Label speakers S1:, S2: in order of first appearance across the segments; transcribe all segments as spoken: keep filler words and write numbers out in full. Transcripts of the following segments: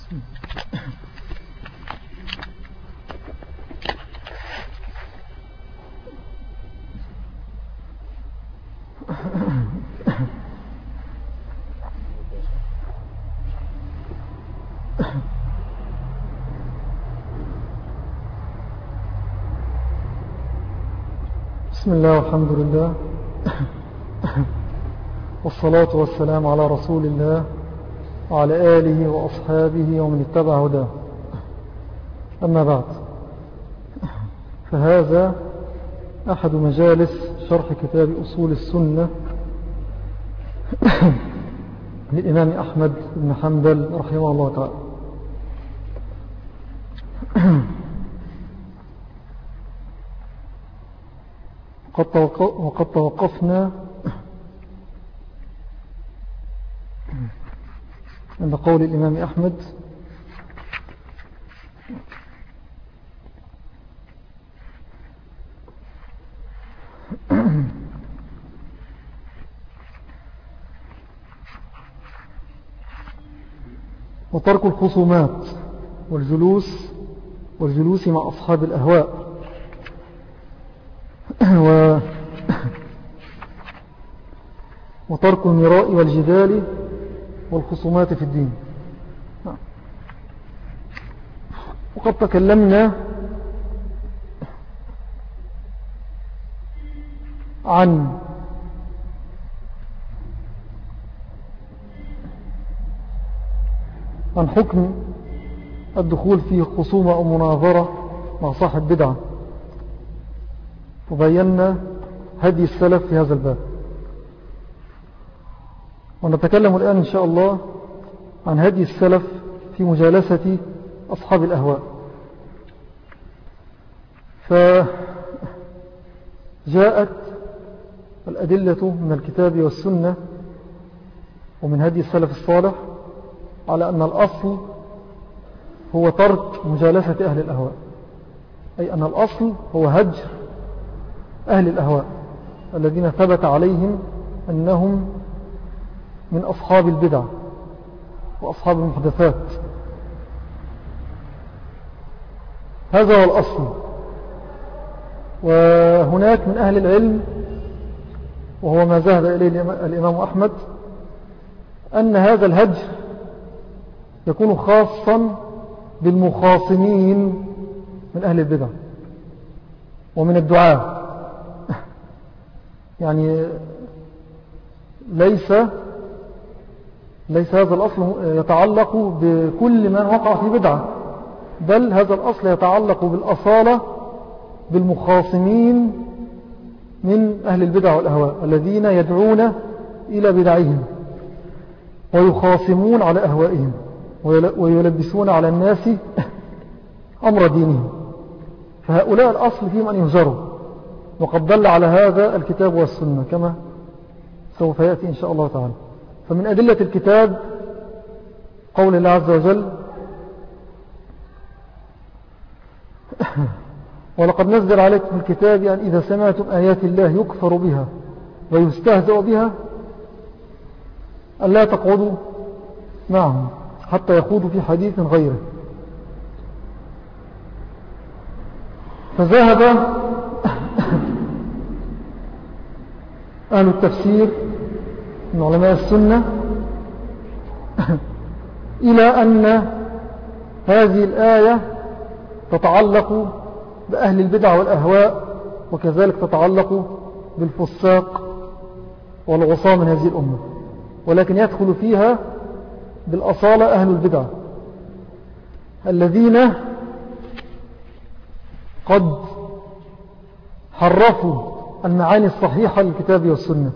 S1: بسم الله والحمد لله والصلاة والسلام على رسول الله وعلى آله وأصحابه ومن اتبع هداه. أما بعد، فهذا أحد مجالس شرح كتاب أصول السنة للإمام أحمد بن حنبل رحمه الله تعالى. وقد توقفنا عند قول الإمام أحمد وترك الخصومات والجلوس والجلوس مع أصحاب الأهواء و وترك المراء والجدال والخصومات في الدين. وقد تكلمنا عن عن حكم الدخول في خصومة أو مناظرة مع صاحب بدعة، وبينا هدي السلف في هذا الباب. ونتكلم الآن إن شاء الله عن هدي السلف في مجالسة أصحاب الأهواء. فجاءت الأدلة من الكتاب والسنة ومن هدي السلف الصالح على أن الأصل هو ترك مجالسة أهل الأهواء، أي أن الأصل هو هجر أهل الأهواء الذين ثبت عليهم أنهم من أصحاب البدع وأصحاب المحدثات. هذا هو الأصل. وهناك من أهل العلم، وهو ما ذهب إليه الإمام أحمد، أن هذا الهجر يكون خاصا بالمخاصمين من أهل البدع ومن الدعاء. يعني ليس ليس هذا الأصل يتعلق بكل من وقع في بدعة، بل هذا الأصل يتعلق بالأصالة بالمخاصمين من أهل البدع والأهواء الذين يدعون إلى بدعهم ويخاصمون على أهوائهم ويلبسون على الناس أمر دينهم. فهؤلاء الأصل فيهم أن يهجروا، وقد دل على هذا الكتاب والسنة كما سوف يأتي إن شاء الله تعالى. فمن أدلة الكتاب قول الله عز وجل: ولقد نزل عليكم الكتاب أن إذا سمعتم آيات الله يكفر بها ويستهزأ بها ألا تقعدوا معهم حتى يخوضوا في حديث غيره. فذهب أهل التفسير من علماء السنة إلى أن هذه الآية تتعلق بأهل البدع والأهواء، وكذلك تتعلق بالفساق والعصاة من هذه الأمة، ولكن يدخل فيها بالأصالة أهل البدع الذين قد حرفوا المعاني الصحيحة للكتاب والسنة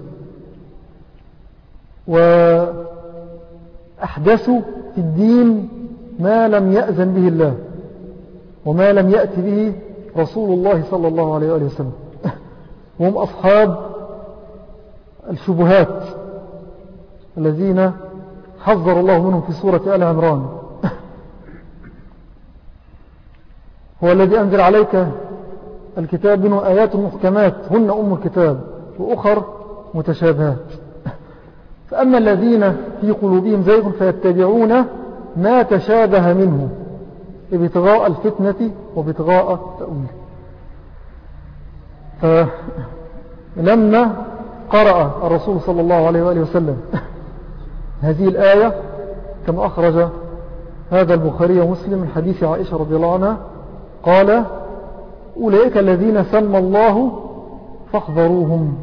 S1: وأحدثوا في الدين ما لم يأذن به الله وما لم يأتي به رسول الله صلى الله عليه وآله وسلم، وهم أصحاب الشبهات الذين حذر الله منهم في سورة آل عمران: هو الذي أنزل عليك الكتاب منه آيات محكمات هن أم الكتاب وأخر متشابهات. فأما الذين في قلوبهم زيغ فيتبعون ما تشابه منه ابتغاء الفتنة وابتغاء التأويل. فلما قرأ الرسول صلى الله عليه وآله وسلم هذه الآية كما أخرج هذا البخاري ومسلم من حديث عائشة رضي الله عنها قال أولئك الذين سمى الله فاحذروهم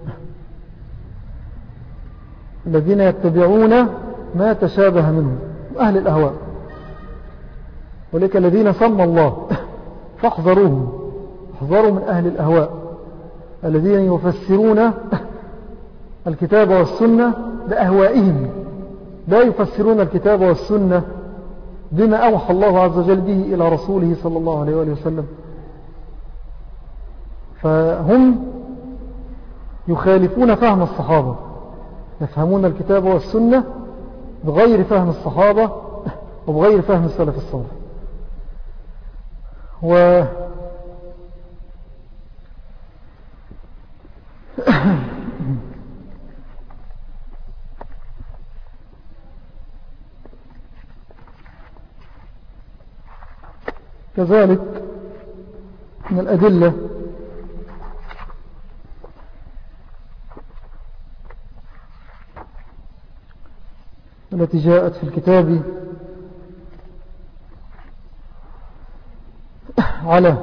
S1: الذين يتبعون ما تشابه منه أهل الأهواء. أولئك الذين سمى الله فاحذروهم احذروا من أهل الأهواء الذين يفسرون الكتاب والسنة بأهوائهم لا يفسرون الكتاب والسنة بما أوحى الله عز وجل به إلى رسوله صلى الله عليه وآله وسلم. فهم يخالفون فهم الصحابة يفهمون الكتاب والسنة بغير فهم الصحابة وبغير فهم السلف الصالح. و كذلك من الأدلة التي جاءت في الكتاب على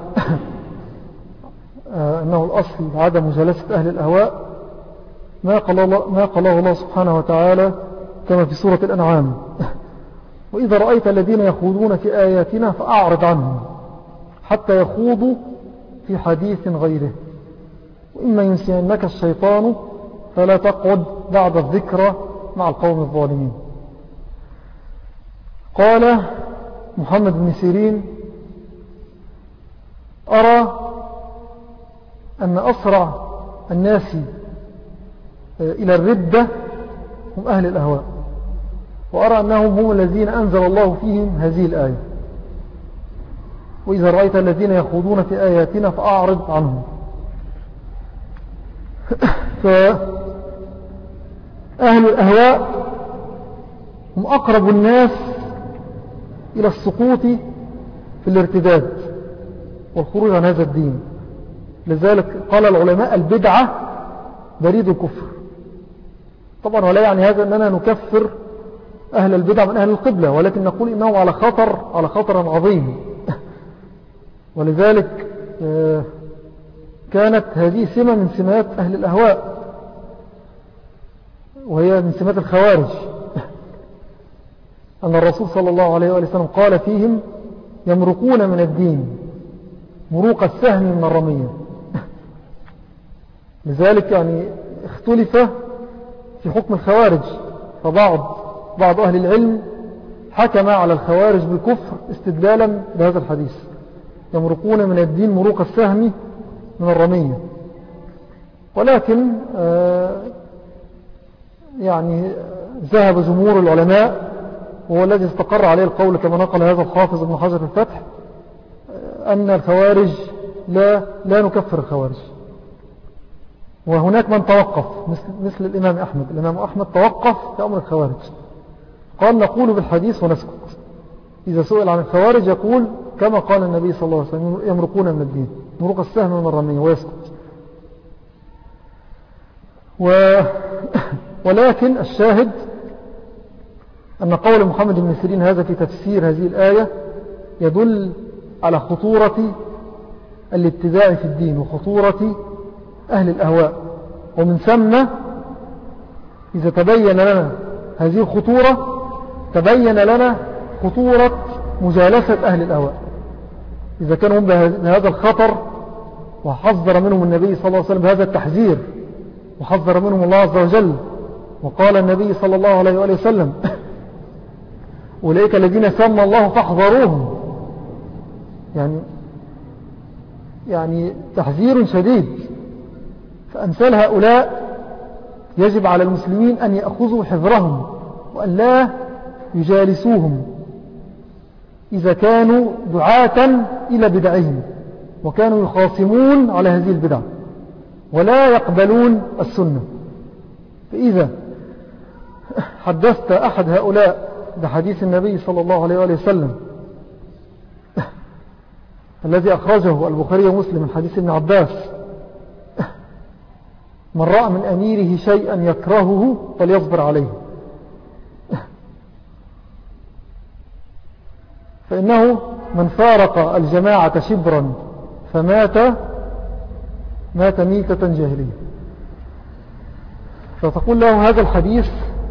S1: أنه الأصل عدم مجالسة أهل الأهواء ما قال الله, ما قاله الله سبحانه وتعالى كما في سورة الأنعام وإذا رأيت الذين يخوضون في آياتنا فأعرض عنهم حتى يخوضوا في حديث غيره وإما ينسينك الشيطان فلا تقعد بعد الذكرى مع القوم الظالمين. قال محمد بن سيرين أرى أن أسرع الناس إلى الردة هم أهل الأهواء وأرى أنهم هم الذين أنزل الله فيهم هذه الآية وإذا رأيت الذين يخوضون في آياتنا فأعرض عنهم. فأهل الأهواء هم أقرب الناس إلى السقوط في الارتداد والخروج عن هذا الدين. لذلك قال العلماء البدعة بريد الكفر. طبعا ولا يعني هذا أننا نكفر أهل البدع من أهل القبلة ولكن نقول إنهم على خطر على خطر عظيم. ولذلك كانت هذه سمة من سمات أهل الأهواء وهي من سمات الخوارج أن الرسول صلى الله عليه وسلم قال فيهم يمرقون من الدين مروق السهم من الرمية. لذلك يعني اختلف في حكم الخوارج فبعض بعض أهل العلم حكم على الخوارج بالكفر استدلالا بهذا الحديث يمرقون من الدين مروق السهم من الرمية. ولكن آه يعني ذهب جمهور العلماء وهو الذي استقر عليه القول كما نقل هذا الحافظ ابن حجر في الفتح أن الخوارج لا, لا نكفر الخوارج. وهناك من توقف مثل, مثل الإمام أحمد الإمام أحمد توقف في أمر الخوارج قال نقول بالحديث ونسكت. إذا سئل عن الخوارج يقول كما قال النبي صلى الله عليه وسلم يمرقون من الدين مروق السهم من الرمية ويسكت. و ولكن الشاهد أن قول محمد بن سيرين هذا في تفسير هذه الآية يدل على خطورة الابتداع في الدين وخطورة أهل الأهواء. ومن ثم إذا تبين لنا هذه الخطورة تبين لنا خطورة مجالسة أهل الأهواء إذا كانوا بهذا الخطر وحذر منهم النبي صلى الله عليه وسلم بهذا التحذير وحذر منهم الله عز وجل وقال النبي صلى الله عليه وآله وسلم أولئك الذين سمى الله فاحذروهم يعني يعني تحذير شديد. فأمثال هؤلاء يجب على المسلمين أن يأخذوا حذرهم وأن لا يجالسوهم إذا كانوا دعاة إلى بدعهم وكانوا يخاصمون على هذه البدع ولا يقبلون السنة. فإذا حدثت أحد هؤلاء بحديث النبي صلى الله عليه وآله وسلم الذي أخرجه البخاري ومسلم من حديث ابن عباس: من رأى من أميره شيئا يكرهه فليصبر عليه، فإنه من فارق الجماعة شبرا فمات مات ميتة جاهلية. فتقول له هذا الحديث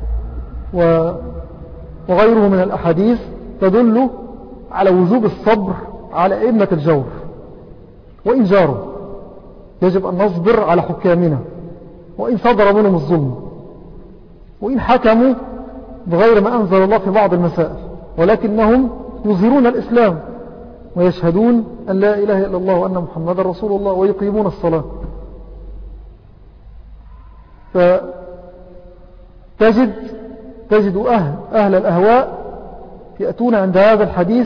S1: وغيره من الأحاديث تدل على وجوب الصبر على أئمة الجور وإن جاروا، يجب أن نصبر على حكامنا وإن صدر منهم الظلم، وإن حكموا بغير ما أنزل الله في بعض المسائل، ولكنهم يظهرون الإسلام ويشهدون أن لا إله إلا الله وأن محمد رسول الله ويقيمون الصلاة. فتجد تجد أهل, أهل الأهواء يأتون عند هذا الحديث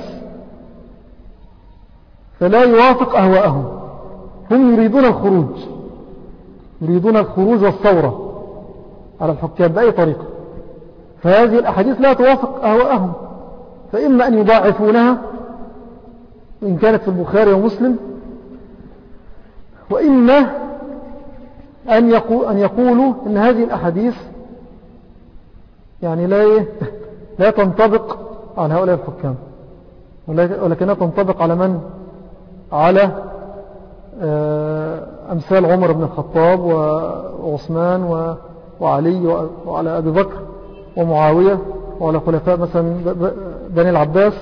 S1: فلا يوافق أهواءهم، هم يريدون الخروج يريدون الخروج والثورة على الحكام بأي طريقة، فهذه الأحاديث لا توافق أهواءهم، فإما أن يضاعفونها إن كانت في البخاري ومسلم، وإما أن, يقول أن يقولوا إن هذه الأحاديث يعني لا لا تنطبق على هؤلاء الحكام، ولكنها تنطبق على من؟ على أمثال عمر بن الخطاب وعثمان وعلي وعلى أبي بكر ومعاوية وعلى خلفاء مثلا بني العباس.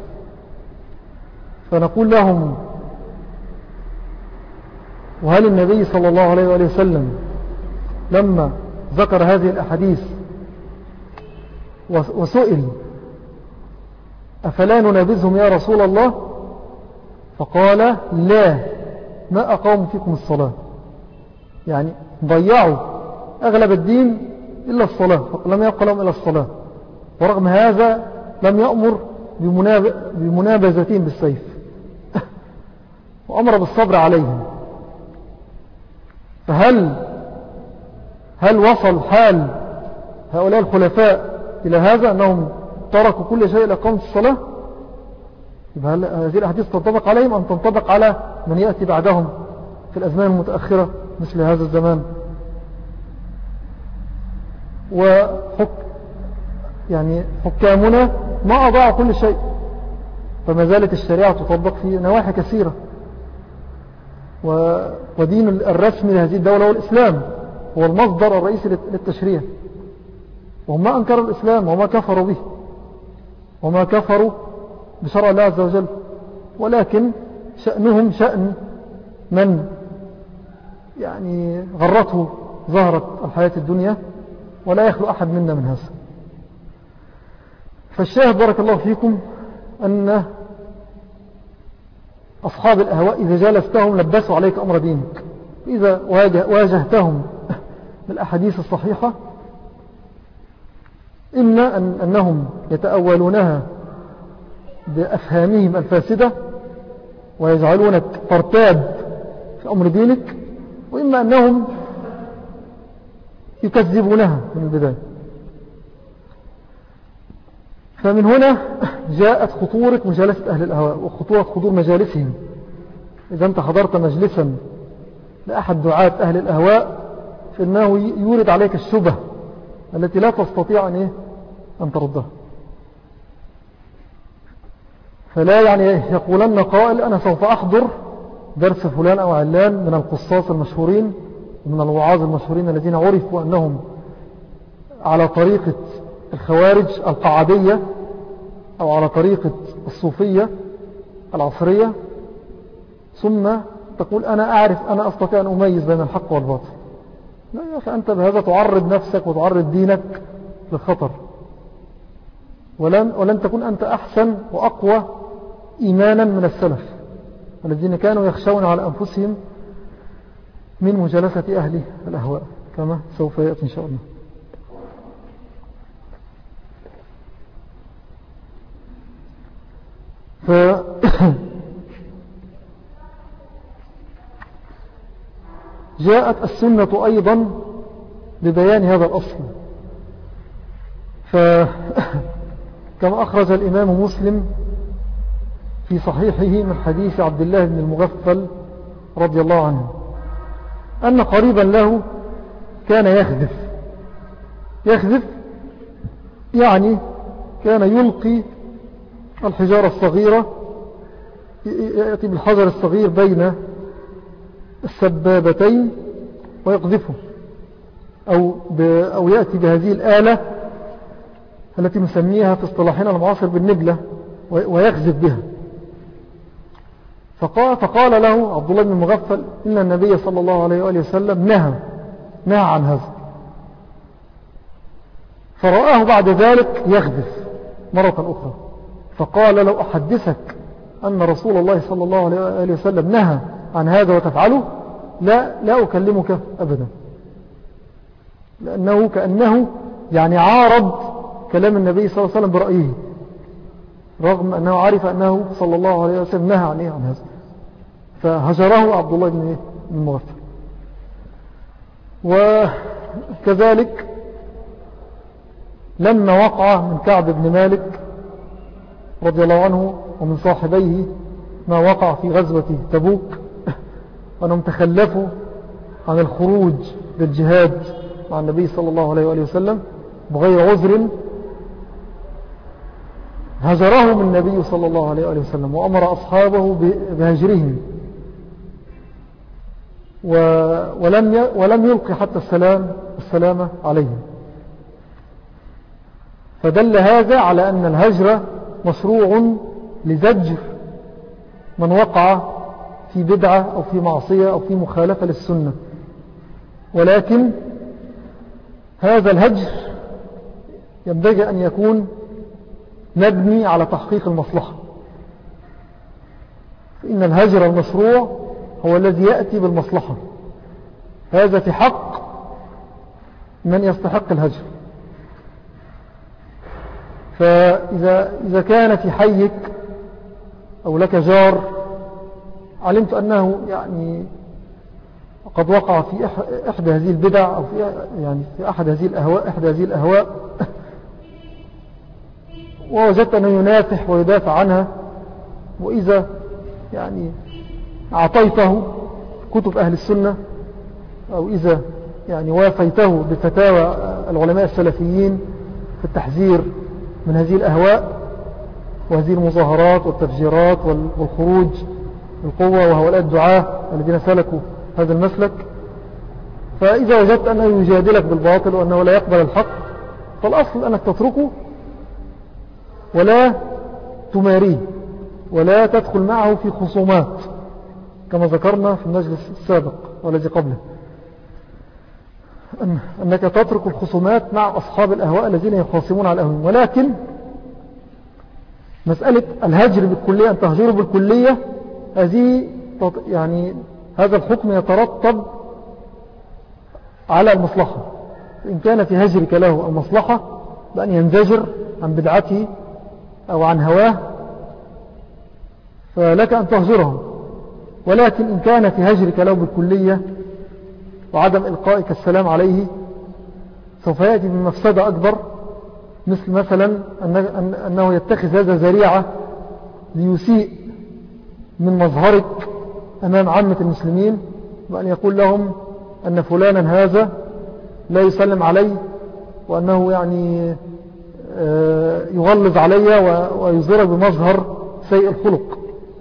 S1: فنقول لهم: وهل النبي صلى الله عليه وآله وسلم لما ذكر هذه الأحاديث وسئل أفلا ننابذهم يا رسول الله؟ فقال: لا، ما أقاموا فيكم الصلاة، يعني ضيعوا أغلب الدين إلا الصلاة، لم يبقى لهم إلا الصلاة، ورغم هذا لم يأمر بمنابذتهم بالسيف وأمر بالصبر عليهم. فهل هل وصل حال هؤلاء الخلفاء إلى هذا أنهم تركوا كل شيء لإقامة الصلاة؟ هل هذه الأحاديث تنطبق عليهم أم تنطبق على من يأتي بعدهم في الأزمان المتأخرة مثل هذا الزمان؟ وحك يعني حكامنا ما أضاعوا كل شيء، فما زالت الشريعة تطبق في نواحي كثيرة، ودين الرسمي لهذه الدولة هو الإسلام، هو المصدر الرئيسي للتشريع، وهم ما أنكروا الإسلام وما كفروا به وما كفروا بشرع الله عز وجل، ولكن شأنهم شأن من يعني غرته ظهرت الحياة الدنيا، ولا يخلو أحد منا من هذا. فالشاهد بارك الله فيكم أن أصحاب الأهواء إذا جالستهم لبسوا عليك أمر دينك، إذا واجهتهم بالأحاديث الصحيحة إما أن أنهم يتأولونها بأفهامهم الفاسدة ويجعلونك ترتاب في أمر دينك، وإما أنهم يكذبونها من البداية. فمن هنا جاءت خطورة مجالسة أهل الأهواء وخطورة حضور مجالسهم. إذا أنت حضرت مجلسا لأحد دعاة أهل الأهواء فإنه يورد عليك الشبه التي لا تستطيع أن, إيه؟ أن تردها. فلا يعني يقولن قائل أنا سوف أحضر درس فلان أو علان من القصاص المشهورين ومن الوعاظ المشهورين الذين عرفوا أنهم على طريقة الخوارج القعدية أو على طريقة الصوفية العصرية، ثم تقول أنا أعرف أنا أستطيع أن أميز بين الحق والباطل. لا، فأنت بهذا تعرض نفسك وتعرض دينك للخطر، ولن, ولن تكون أنت أحسن وأقوى إيمانا من السلف الذين كانوا يخشون على أنفسهم من مجالسة أهل الأهواء كما سوف يأتي إن شاء الله. ف جاءت السنة أيضا ببيان هذا الأصل. ف كما أخرج الإمام مسلم في صحيحه من حديث عبد الله بن المغفل رضي الله عنه أن قريبا له كان يخذف يخذف يعني كان يلقي الحجارة الصغيرة، يأتي بالحجر الصغير بين السبابتين ويقذفه، أو, أو يأتي بهذه الآلة التي نسميها في اصطلاحنا المعاصر بالنبلة ويخذف بها. فقال, فقال له عبد الله بن المغفل إن النبي صلى الله عليه وآله وسلم نهى نهى عن هذا. فرآه بعد ذلك يخذف مرة أخرى، فقال لو أحدثك أن رسول الله صلى الله عليه وآله وسلم نهى عن هذا وتفعله لا, لا أكلمك أبدا، لأنه كأنه يعني عارض كلام النبي صلى الله عليه وسلم برأيه، رغم أنه عارف أنه صلى الله عليه وسلم نهى عن, إيه عن هذا. فهجره عبد الله بن المغفل. وكذلك لما وقع من كعب بن مالك رضي الله عنه ومن صاحبيه ما وقع في غزوة تبوك، أنهم تخلفوا عن الخروج للجهاد مع النبي صلى الله عليه وآله وسلم بغير عذر، هجرهم النبي صلى الله عليه وآله وسلم وأمر أصحابه بهجرهم، ولم ولم يلقي حتى السلام السلام عليهم. فدل هذا على أن الهجر مشروع لزجر من وقع في بدعة أو في معصية أو في مخالفة للسنة، ولكن هذا الهجر ينبغي أن يكون مبني على تحقيق المصلحة، فإن الهجر المشروع هو الذي يأتي بالمصلحة، هذا في حق من يستحق الهجر. فإذا إذا كان في حيك أو لك جار علمت أنه يعني قد وقع في إحدى هذه البدع أو في يعني في أحد هذه الأهواء إحدى هذه الأهواء ووجدت أنه ينافح ويدافع عنها، وإذا يعني أعطيته كتب أهل السنة أو إذا يعني وافيته بفتاوى العلماء السلفيين في التحذير من هذه الأهواء وهذه المظاهرات والتفجيرات والخروج بالقوة وهؤلاء الدعاة الذين سلكوا هذا المسلك، فإذا وجدت أنه يجادلك بالباطل وأنه لا يقبل الحق، فالأصل أنك تتركه ولا تماريه ولا تدخل معه في خصومات كما ذكرنا في المجلس السابق والذي قبله، أنك تترك الخصومات مع أصحاب الأهواء الذين يخاصمون على الأهواء. ولكن مسألة الهجر بالكلية أن تهجره بالكلية هذه يعني هذا الحكم يترتب على المصلحة، إن كان في هجرك له المصلحة بأن ينزجر عن بدعته أو عن هواه فلك أن تهجره، ولكن إن كان في هجرك له بالكلية وعدم إلقائك السلام عليه سوف يأتي بمفسدة أكبر، مثل مثلا أنه يتخذ هذا ذريعة ليسيء من مظهرك أمام عامة المسلمين، وأن يقول لهم أن فلانا هذا لا يسلم علي وأنه يعني يغلظ علي ويظهر بمظهر سيء الخلق.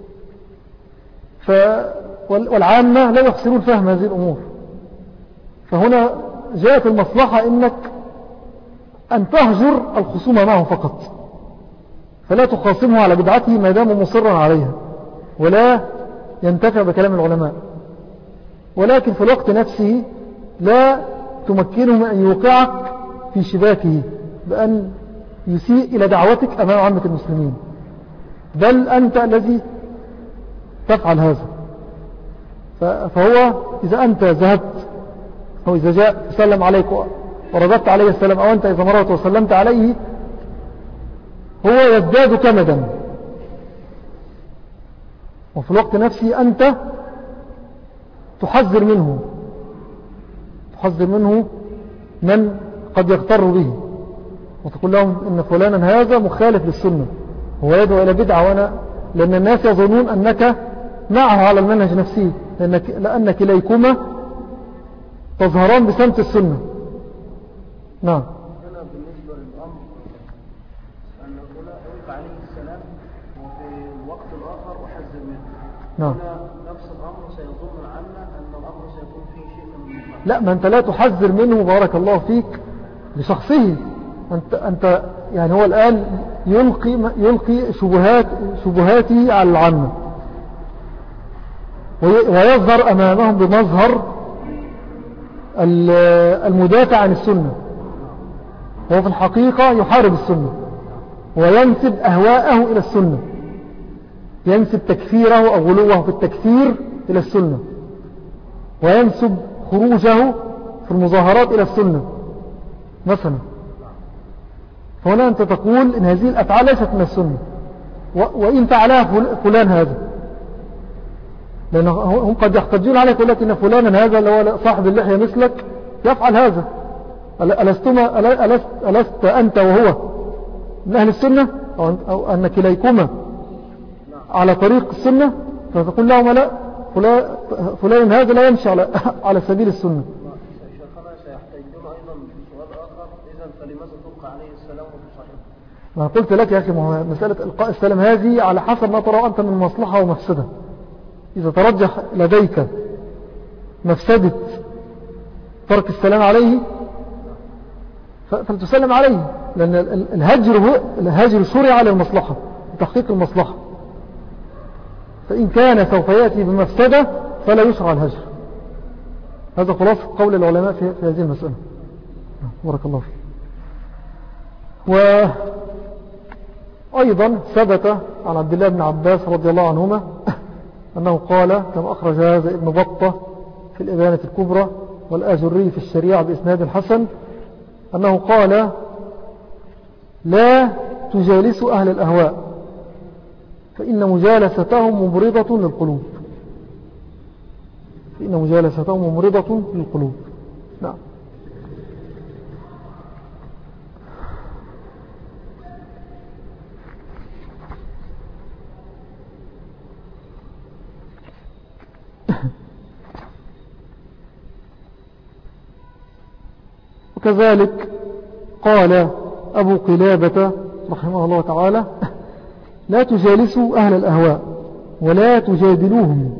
S1: والعامة لا يحسنون فهم هذه الأمور، فهنا جاءت المصلحة إنك أن تهجر الخصوم معه فقط، فلا تخاصمه على بدعته ما دام مصرا عليها ولا ينتفع بكلام العلماء، ولكن في الوقت نفسه لا تمكنه من أن يوقعك في شباكه بأن يسيء إلى دعوتك أمام عامة المسلمين، بل أنت الذي تفعل هذا. فهو إذا أنت ذهبت أو إذا جاء سلم عليك ورددت عليه السلام، أو أنت إذا مرت وسلمت عليه هو يزداد كمدا، وفي الوقت نفسه أنت تحذر منه تحذر منه من قد يغتر به، وتقول لهم إن فلانا هذا مخالف للسنة، هو يدعو إلى بدعة، وأنا لأن الناس يظنون أنك معه على المنهج نفسه، لأنك لأن كليكما تظهران بسمت السنة. نعم.
S2: هنا بالنسبة للأمر أن هنا ألقى عليه السلام وفي الوقت الآخر أحذر منه.
S1: نعم.
S2: هنا نفس الأمر سيظن عنا أن الأمر سيكون فيه شيء من المخالفة.
S1: لا، ما أنت لا تحذر منه بارك الله فيك لشخصه، أنت, أنت يعني هو الآن يلقي, يلقي شبهات شبهاته على العامة، ويظهر أمامهم بمظهر المدافع عن السنة، هو في الحقيقة يحارب السنة وينسب أهواءه إلى السنة، ينسب تكفيره أو غلوه في التكفير إلى السنة، وينسب خروجه في المظاهرات إلى السنة مثلا. فهنا أنت تقول إن هذه الأفعال ليست من السنة، وإن فعلها فلان هذا، لأنهم قد يحتجون عليك يقول لك إن فلانا هذا اللي هو صاحب اللحية مثلك يفعل هذا، ألستما ألست, ألست أنت وهو من أهل السنة، أو أن كليكما على طريق السنة؟ فتقول لهم لا، فلان هذا لا يمشي على, على سبيل السنة.
S2: شيخنا سيحتجون أيضا بسؤال آخر، إذن فلماذا تلقى عليه السلام وتصاحبه؟
S1: ما قلت لك يا أخي، مسألة إلقاء السلام هذه على حسب ما ترى أنت من مصلحة ومفسدة. إذا ترجح لديك مفسدة ترك السلام عليه فلتسلم عليه، لأن الهجر هو الهجر شرع للمصلحة لتحقيق المصلحة، فإن كان سوف يأتي بمفسدة فلا يشرع الهجر. هذا خلاص قول العلماء في هذه المسألة. بارك الله فيك. وأيضا ثبت عن عبد الله بن عباس رضي الله عنهما أنه قال كما أخرج هذا ابن بطة في الإبانة الكبرى والآجري في الشريعة بإسناد حسن، أنه قال: لا تجالسوا أهل الأهواء فإن مجالستهم ممرضة للقلوب، فإن مجالستهم ممرضة للقلوب. نعم. وكذلك قال أبو قلابة رحمه الله تعالى: لا تجالسوا أهل الأهواء ولا تجادلوهم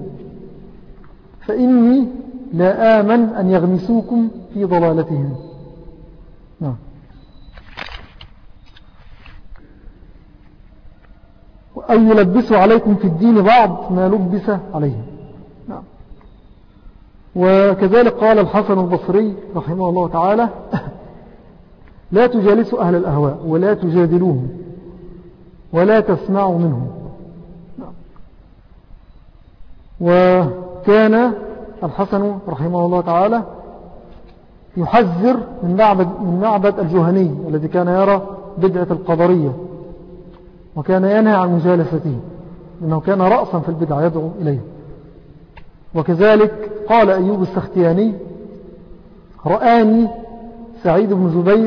S1: فإني لا آمن أن يغمسوكم في ضلالتهم. نعم. وأن يلبسوا عليكم في الدين بعض ما لبس عليهم. نعم. وكذلك قال الحسن البصري رحمه الله تعالى: لا تجالسوا أهل الأهواء ولا تجادلوهم ولا تسمعوا منهم. وكان الحسن رحمه الله تعالى يحذر من معبد, من معبد الجهني الذي كان يرى بدعة القدرية، وكان ينهى عن مجالسته لأنه كان رأسا في البدعة يدعو إليه. وكذلك قال أيوب السختياني: رآني سعيد بن جبير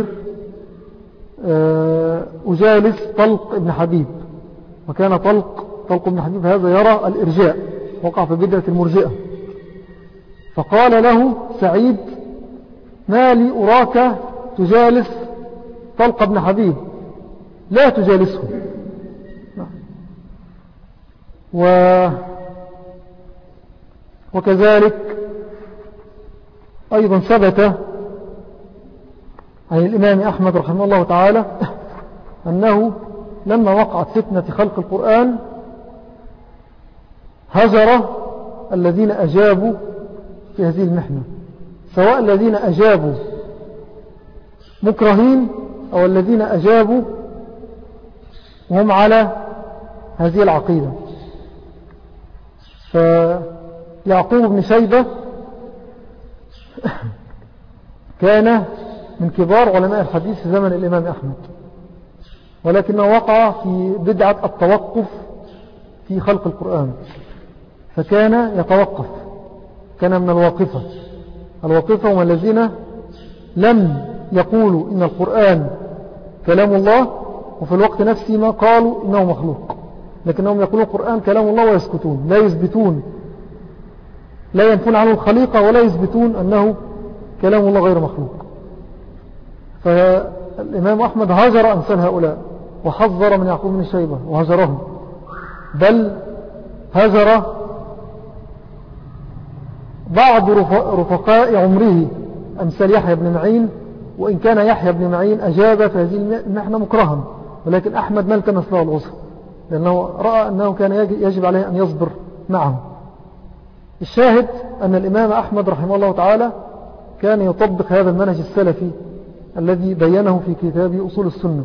S1: أجالس طلق ابن حبيب، وكان طلق طلق ابن حبيب هذا يرى الإرجاء، وقع في بدعة المرجئة، فقال له سعيد: ما لي أراك تجالس طلق ابن حبيب، لا تجالسه. و وكذلك أيضا ثبت عن الإمام أحمد رحمه الله تعالى أنه لما وقعت فتنة خلق القرآن هجر الذين أجابوا في هذه المحنة، سواء الذين أجابوا مكرهين أو الذين أجابوا وهم على هذه العقيدة. فيعقوب بن شيبة كان من كبار علماء الحديث في زمن الإمام أحمد، ولكنه وقع في بدعة التوقف في خلق القرآن، فكان يتوقف، كان من الواقفة. الواقفة هم الذين لم يقولوا إن القرآن كلام الله، وفي الوقت نفسه ما قالوا إنه مخلوق، لكنهم يقولون القرآن كلام الله ويسكتون، لا يثبتون، لا ينفون عنه الخليقة ولا يثبتون أنه كلام الله غير مخلوق. فالإمام أحمد هجر أمثال هؤلاء وحذر من يعقوب بن شيبة وهجرهم، بل هجر بعض رفقاء عمره أمثال يحيى بن معين، وإن كان يحيى بن معين أجاب في هذه المحنة مكرها، ولكن أحمد ما التمس له العذر، لأنه رأى أنه كان يجب عليه أن يصبر معه. الشاهد أن الإمام أحمد رحمه الله تعالى كان يطبق هذا المنهج السلفي الذي بينه في كتاب أصول السنة.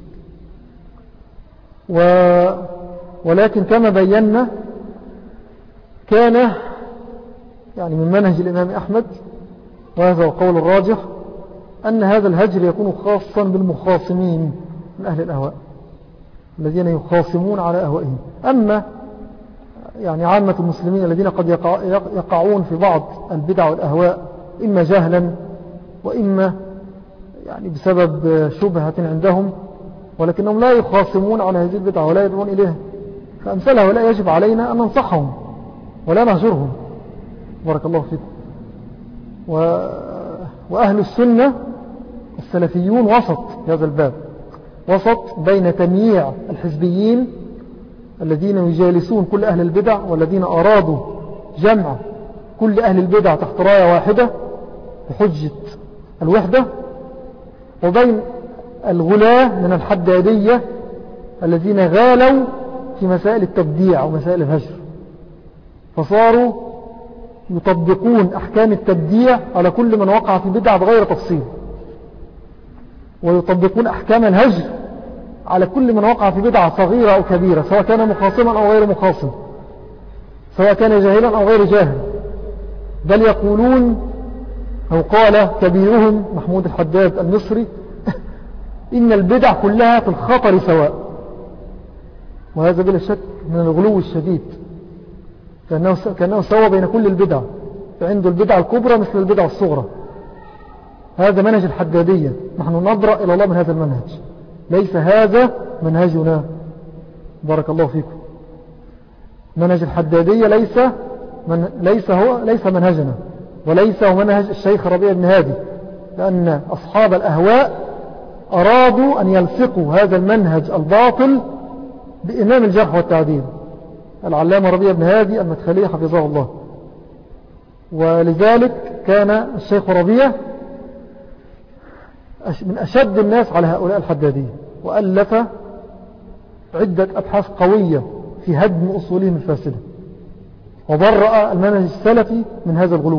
S1: و ولكن كما بينا كان يعني من منهج الإمام أحمد، وهذا القول الراجح، أن هذا الهجر يكون خاصا بالمخاصمين من أهل الأهواء الذين يخاصمون على أهوائهم. أما يعني عامة المسلمين الذين قد يقع يقعون في بعض البدع والأهواء إما جهلا وإما يعني بسبب شبهة عندهم، ولكنهم لا يخاصمون على هذه البدع ولا يدعون إليها، فأمثال هؤلاء يجب علينا أن ننصحهم ولا نهجرهم. بارك الله فيكم. و... وأهل السنة السلفيون وسط هذا الباب، وسط بين تمييع الحزبيين الذين يجالسون كل أهل البدع والذين أرادوا جمع كل أهل البدع تحت راية واحدة بحجة الوحدة، وبين الغلاة من الحدادية الذين غالوا في مسائل التبديع ومسائل الهجر، فصاروا يطبقون أحكام التبديع على كل من وقع في بدعة بغير تفصيل، ويطبقون أحكام الهجر على كل من وقع في بدعة صغيرة أو كبيرة، سواء كان مخاصما أو غير مخاصم، سواء كان جاهلا أو غير جاهل. بل يقولون أو قال كبيرهم محمود الحداد المصري إن البدع كلها في الخطر سواء، وهذا بلا شك من الغلو الشديد، كأنه, كأنه سوى بين كل البدع، فعنده البدع الكبرى مثل البدع الصغرى. هذا منهج الحدادية، نحن نبرأ إلى الله من هذا المنهج، ليس هذا منهجنا. بارك الله فيكم. منهج الحدادية ليس من ليس هو ليس منهجنا، وليس هو منهج الشيخ ربيع بن هادي، لأن أصحاب الأهواء أرادوا أن يلصقوا هذا المنهج الباطل بإمام الجرح والتعديل العلامة ربيع بن هادي المدخلي حفظه الله. ولذلك كان الشيخ ربيع من أشد الناس على هؤلاء الحدادية، وألف عدة أبحاث قوية في هدم أصولهم الفاسدة، وبرأ المنهج السلفي من هذا الغلو.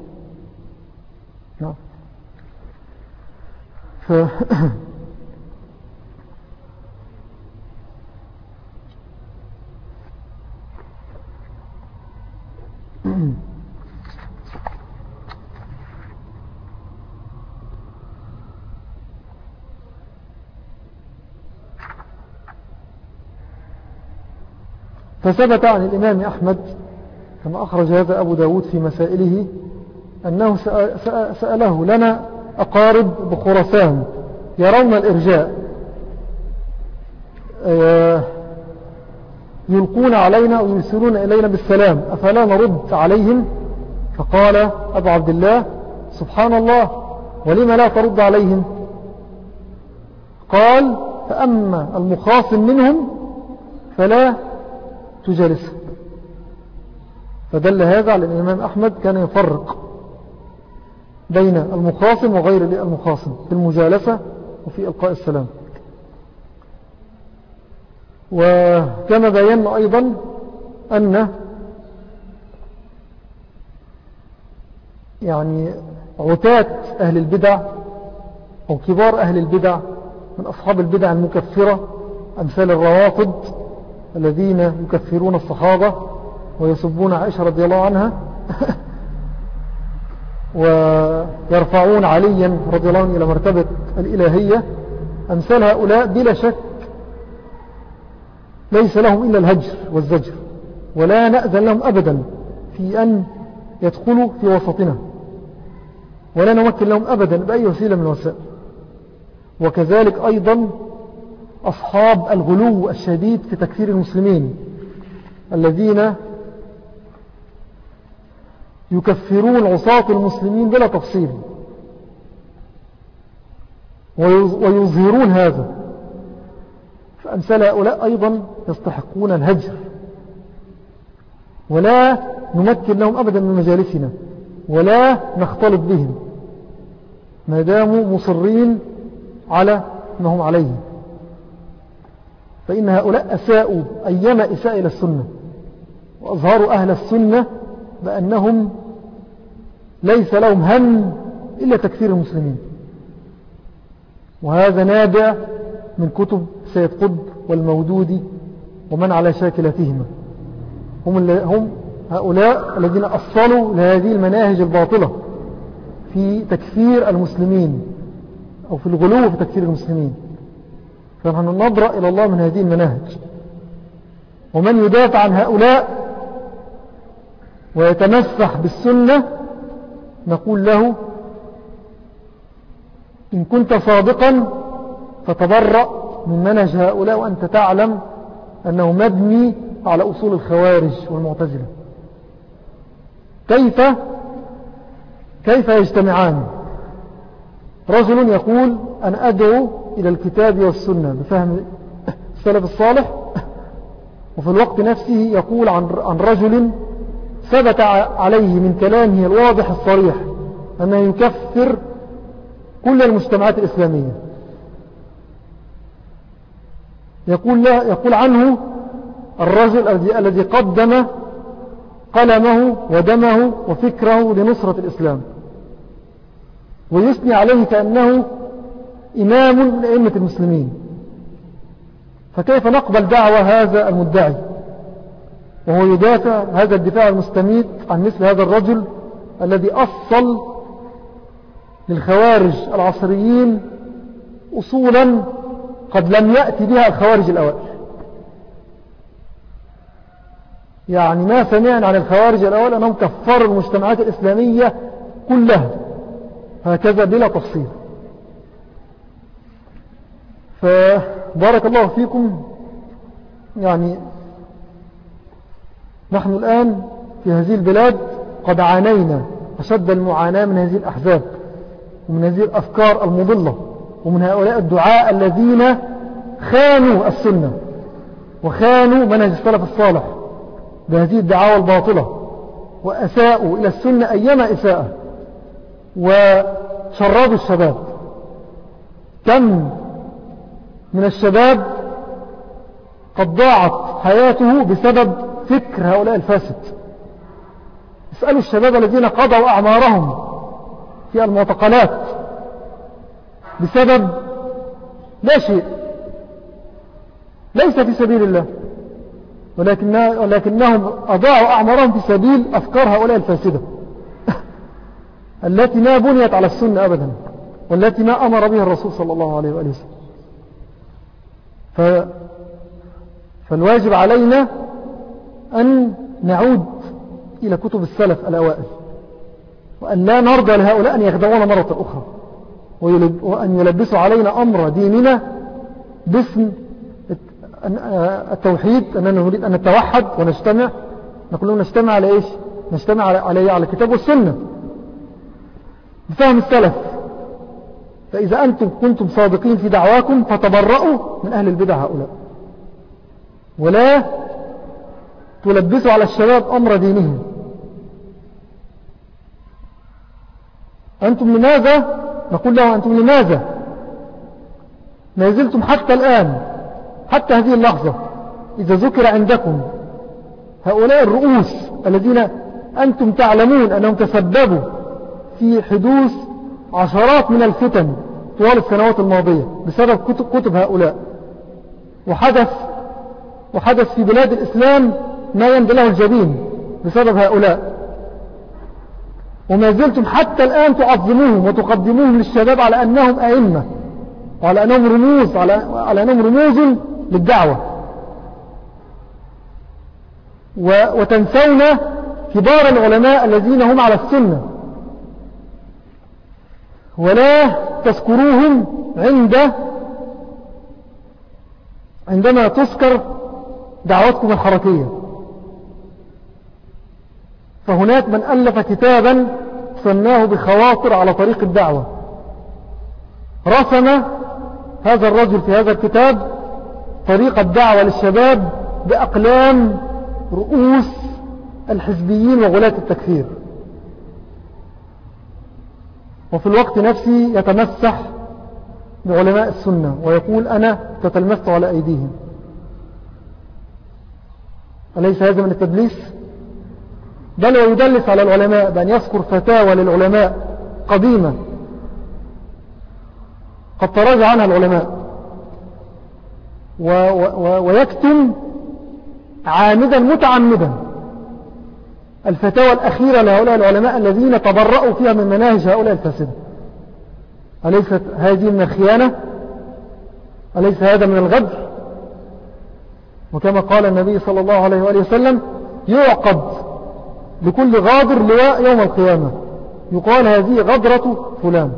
S1: نعم. ف... فثبت عن الإمام أحمد كما أخرج هذا أبو داود في مسائله أنه سأله لنا أقارب بخراسان يرون الإرجاء يلقون علينا ويرسلون إلينا بالسلام، أفلا نرد عليهم؟ فقال أبو عبد الله سبحان الله، ولما لا ترد عليهم؟ قال فأما المخاصم منهم فلا تجالسه. فدل هذا على أن الإمام أحمد كان يفرق بين المخاصم وغير المخاصم في المجالسة وفي إلقاء السلام. وكما بينا أيضا أن يعني عتات أهل البدع أو كبار أهل البدع من أصحاب البدع المكفرة أمثال الروافض الذين يكفرون الصحابة ويسبون عائشة رضي الله عنها ويرفعون عليا رضي الله عنه إلى مرتبة الإلهية، أمثال هؤلاء بلا شك ليس لهم إلا الهجر والزجر، ولا نأذن لهم أبدا في أن يدخلوا في وسطنا، ولا نمكن لهم أبدا بأي وسيلة من الوسائل. وكذلك أيضا أصحاب الغلو الشديد في تكفير المسلمين الذين يكفرون عصاة المسلمين بلا تفصيل ويظهرون هذا، فأمثال هؤلاء أيضا يستحقون الهجر، ولا نمكن لهم أبدا من مجالسنا ولا نختلط بهم ما داموا مصرين على ما هم عليه، فإن هؤلاء أساءوا أيما إساء إلى السنة، وأظهروا أهل السنة بأنهم ليس لهم هم إلا تكفير المسلمين. وهذا نابع من كتب سيد قطب والمودودي ومن على شاكلتهما، هم, هم هؤلاء الذين أصلوا لهذه المناهج الباطلة في تكفير المسلمين أو في الغلو في تكفير المسلمين. فنحن نبرأ إلى الله من هذه المناهج، ومن يدافع عن هؤلاء ويتمسح بالسنة نقول له إن كنت صادقا فتبرأ من منهج هؤلاء وأنت تعلم أنه مبني على أصول الخوارج والمعتزلة. كيف كيف يجتمعان؟ رجل يقول أنا أدعو إلى الكتاب والسنة بفهم السلف الصالح، وفي الوقت نفسه يقول عن عن رجل ثبت عليه من كلامه الواضح الصريح أنه يكفر كل المجتمعات الإسلامية. يقول, لا يقول عنه الرجل الذي قدم قلمه ودمه وفكره لنصرة الإسلام، ويثني عليه كأنه إمام من أئمة المسلمين. فكيف نقبل دعوة هذا المدعي وهو يدافع هذا الدفاع المستميت عن مثل هذا الرجل الذي أصل للخوارج العصريين أصولا قد لم يأتي بها الخوارج الأوائل؟ يعني ما سمعنا عن الخوارج الأوائل أنهم كفروا المجتمعات الإسلامية كلها هكذا بلا تفصيل. فبارك الله فيكم. يعني نحن الآن في هذه البلاد قد عانينا أشد المعاناة من هذه الأحزاب ومن هذه الأفكار المضلة ومن هؤلاء الدعاء الذين خانوا السنة وخانوا منهج السلف الصالح بهذه الدعاوى الباطلة، وأساءوا إلى السنة أيما إساءة وشردوا الشباب. كم من الشباب قد ضاعت حياته بسبب فكر هؤلاء الفاسد. اسألوا الشباب الذين قضوا أعمارهم في المعتقلات بسبب لا شيء، ليس في سبيل الله، ولكن ولكنهم أضاعوا أعمارهم في سبيل أفكار هؤلاء الفاسدة التي ما بنيت على السنة أبدا، والتي ما أمر بها الرسول صلى الله عليه وآله وسلم. ف... فالواجب علينا أن نعود إلى كتب السلف الأوائل، وأن لا نرضى لهؤلاء أن يخدعونا مرة أخرى وأن يلبسوا علينا أمر ديننا باسم التوحيد، أننا نريد أن نتوحد ونجتمع. نقول لهم نجتمع على إيش؟ نجتمع على, على, على الكتاب والسنة بفهم السلف. فإذا أنتم كنتم صادقين في دعواكم فتبرؤوا من أهل البدع هؤلاء، ولا تلبسوا على الشباب أمر دينهم. أنتم لماذا؟ نقول له أنتم لماذا ما زلتم حتى الآن، حتى هذه اللحظة، إذا ذكر عندكم هؤلاء الرؤوس الذين أنتم تعلمون أنهم تسببوا في حدوث عشرات من الفتن طوال السنوات الماضية بسبب كتب, كتب هؤلاء، وحدث وحدث في بلاد الإسلام ما يمضي له الجبين بسبب هؤلاء، وما زلتم حتى الآن تعظموهم وتقدموهم للشباب على أنهم أئمة وعلى أنهم رموز على, على أنهم رموز للدعوة، وتنسون كبار العلماء الذين هم على السنة، ولا تذكروهم عند عندما تذكر دعوتكم الحركية. فهناك من ألف كتابا سماه بخواطر على طريق الدعوة. رسم هذا الرجل في هذا الكتاب طريق الدعوة للشباب بأقلام رؤوس الحزبيين وغلاة التكفير، وفي الوقت نفسه يتمسح بعلماء السنة ويقول أنا تتلمست على أيديهم. أليس هذا من التدليس؟ بل ويدلس على العلماء بأن يذكر فتاوى للعلماء قديمة قد تراجع عنها العلماء و و ويكتم عامدا متعمدا الفتاوى الأخيرة لهؤلاء العلماء الذين تبرأوا فيها من مناهج هؤلاء الفاسدة. أليست هذه من الخيانة؟ أليس هذا من الغدر؟ وكما قال النبي صلى الله عليه وآله وسلم يعقد لكل غادر لواء يوم القيامة يقال هذه غدرة فلان.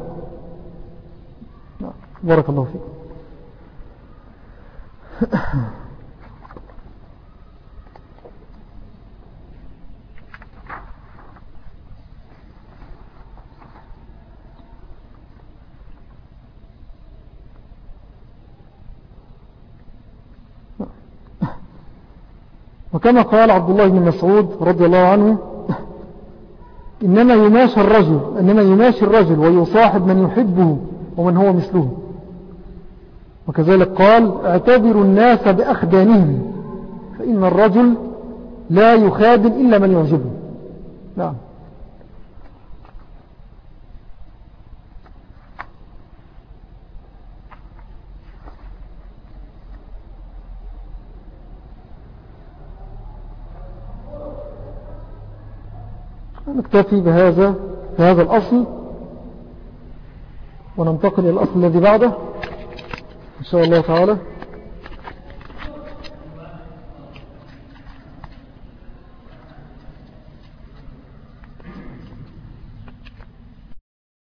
S1: بارك الله فيك. وكما قال عبد الله بن مسعود رضي الله عنه إنما يماشي الرجل إنما يماشي الرجل ويصاحب من يحبه ومن هو مثله. وكذلك قال اعتبروا الناس بأخدانهم فإن الرجل لا يخادم إلا من يعجبه. نعم. نكتفي بهذا بهذا الأصل وننتقل إلى الأصل الذي بعده إن شاء الله تعالى.